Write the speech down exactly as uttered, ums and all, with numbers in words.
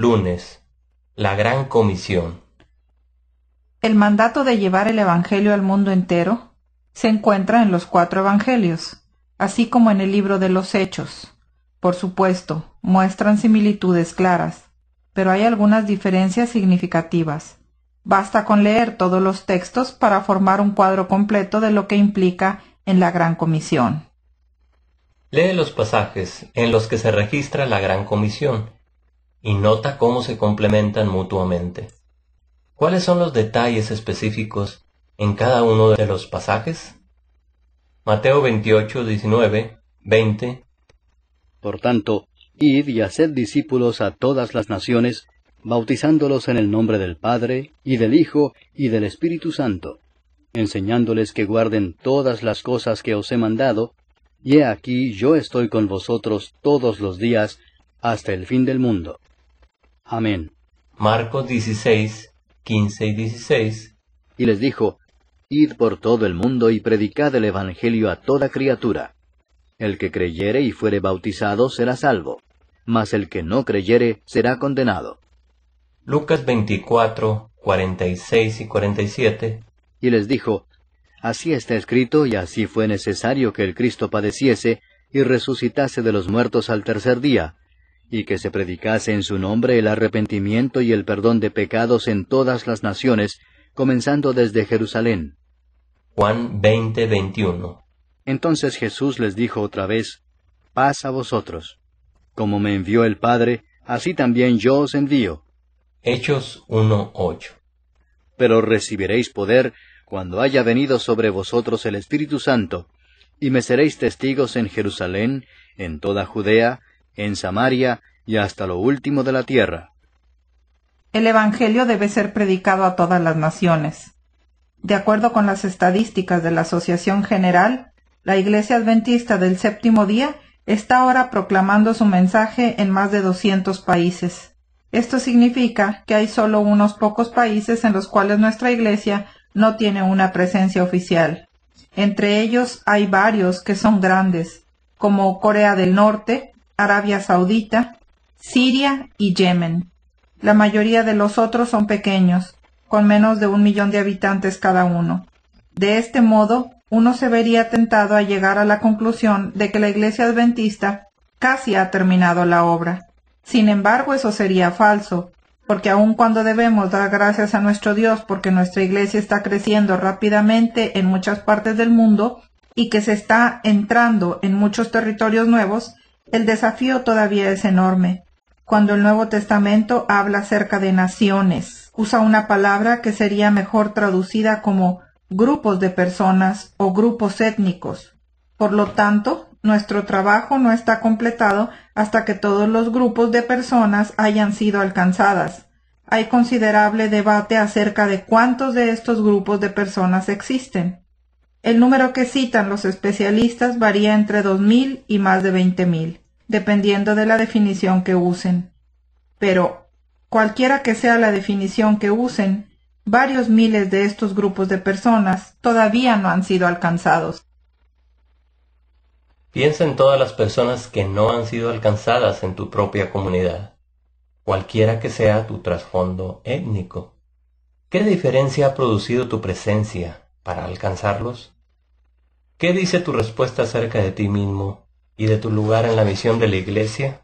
Lunes. La Gran Comisión. El mandato de llevar el Evangelio al mundo entero se encuentra en los cuatro Evangelios, así como en el libro de los Hechos. Por supuesto, muestran similitudes claras, pero hay algunas diferencias significativas. Basta con leer todos los textos para formar un cuadro completo de lo que implica en la Gran Comisión. Lee los pasajes en los que se registra la Gran Comisión y nota cómo se complementan mutuamente. ¿Cuáles son los detalles específicos en cada uno de los pasajes? Mateo veintiocho, diecinueve, veinte. Por tanto, id y haced discípulos a todas las naciones, bautizándolos en el nombre del Padre, y del Hijo, y del Espíritu Santo, enseñándoles que guarden todas las cosas que os he mandado, y he aquí yo estoy con vosotros todos los días, hasta el fin del mundo. Amén. Marcos dieciséis, quince y dieciséis. Y les dijo, id por todo el mundo y predicad el Evangelio a toda criatura. El que creyere y fuere bautizado será salvo, mas el que no creyere será condenado. Lucas veinticuatro, cuarenta y seis y cuarenta y siete. Y les dijo, así está escrito y así fue necesario que el Cristo padeciese y resucitase de los muertos al tercer día, y que se predicase en su nombre el arrepentimiento y el perdón de pecados en todas las naciones, comenzando desde Jerusalén. Juan veinte, veintiuno. Entonces Jesús les dijo otra vez, paz a vosotros. Como me envió el Padre, así también yo os envío. Hechos uno, ocho. Pero recibiréis poder cuando haya venido sobre vosotros el Espíritu Santo, y me seréis testigos en Jerusalén, en toda Judea, en Samaria y hasta lo último de la tierra. El Evangelio debe ser predicado a todas las naciones. De acuerdo con las estadísticas de la Asociación General, la Iglesia Adventista del Séptimo Día está ahora proclamando su mensaje en más de doscientos países. Esto significa que hay solo unos pocos países en los cuales nuestra Iglesia no tiene una presencia oficial. Entre ellos hay varios que son grandes, como Corea del Norte, Arabia Saudita, Siria y Yemen. La mayoría de los otros son pequeños, con menos de un millón de habitantes cada uno. De este modo, uno se vería tentado a llegar a la conclusión de que la Iglesia Adventista casi ha terminado la obra. Sin embargo, eso sería falso, porque aun cuando debemos dar gracias a nuestro Dios porque nuestra Iglesia está creciendo rápidamente en muchas partes del mundo y que se está entrando en muchos territorios nuevos, el desafío todavía es enorme. Cuando el Nuevo Testamento habla acerca de naciones, usa una palabra que sería mejor traducida como grupos de personas o grupos étnicos. Por lo tanto, nuestro trabajo no está completado hasta que todos los grupos de personas hayan sido alcanzadas. Hay considerable debate acerca de cuántos de estos grupos de personas existen. El número que citan los especialistas varía entre dos mil y más de veinte mil, dependiendo de la definición que usen. Pero, cualquiera que sea la definición que usen, varios miles de estos grupos de personas todavía no han sido alcanzados. Piensa en todas las personas que no han sido alcanzadas en tu propia comunidad, cualquiera que sea tu trasfondo étnico. ¿Qué diferencia ha producido tu presencia para alcanzarlos? ¿Qué dice tu respuesta acerca de ti mismo y de tu lugar en la misión de la Iglesia?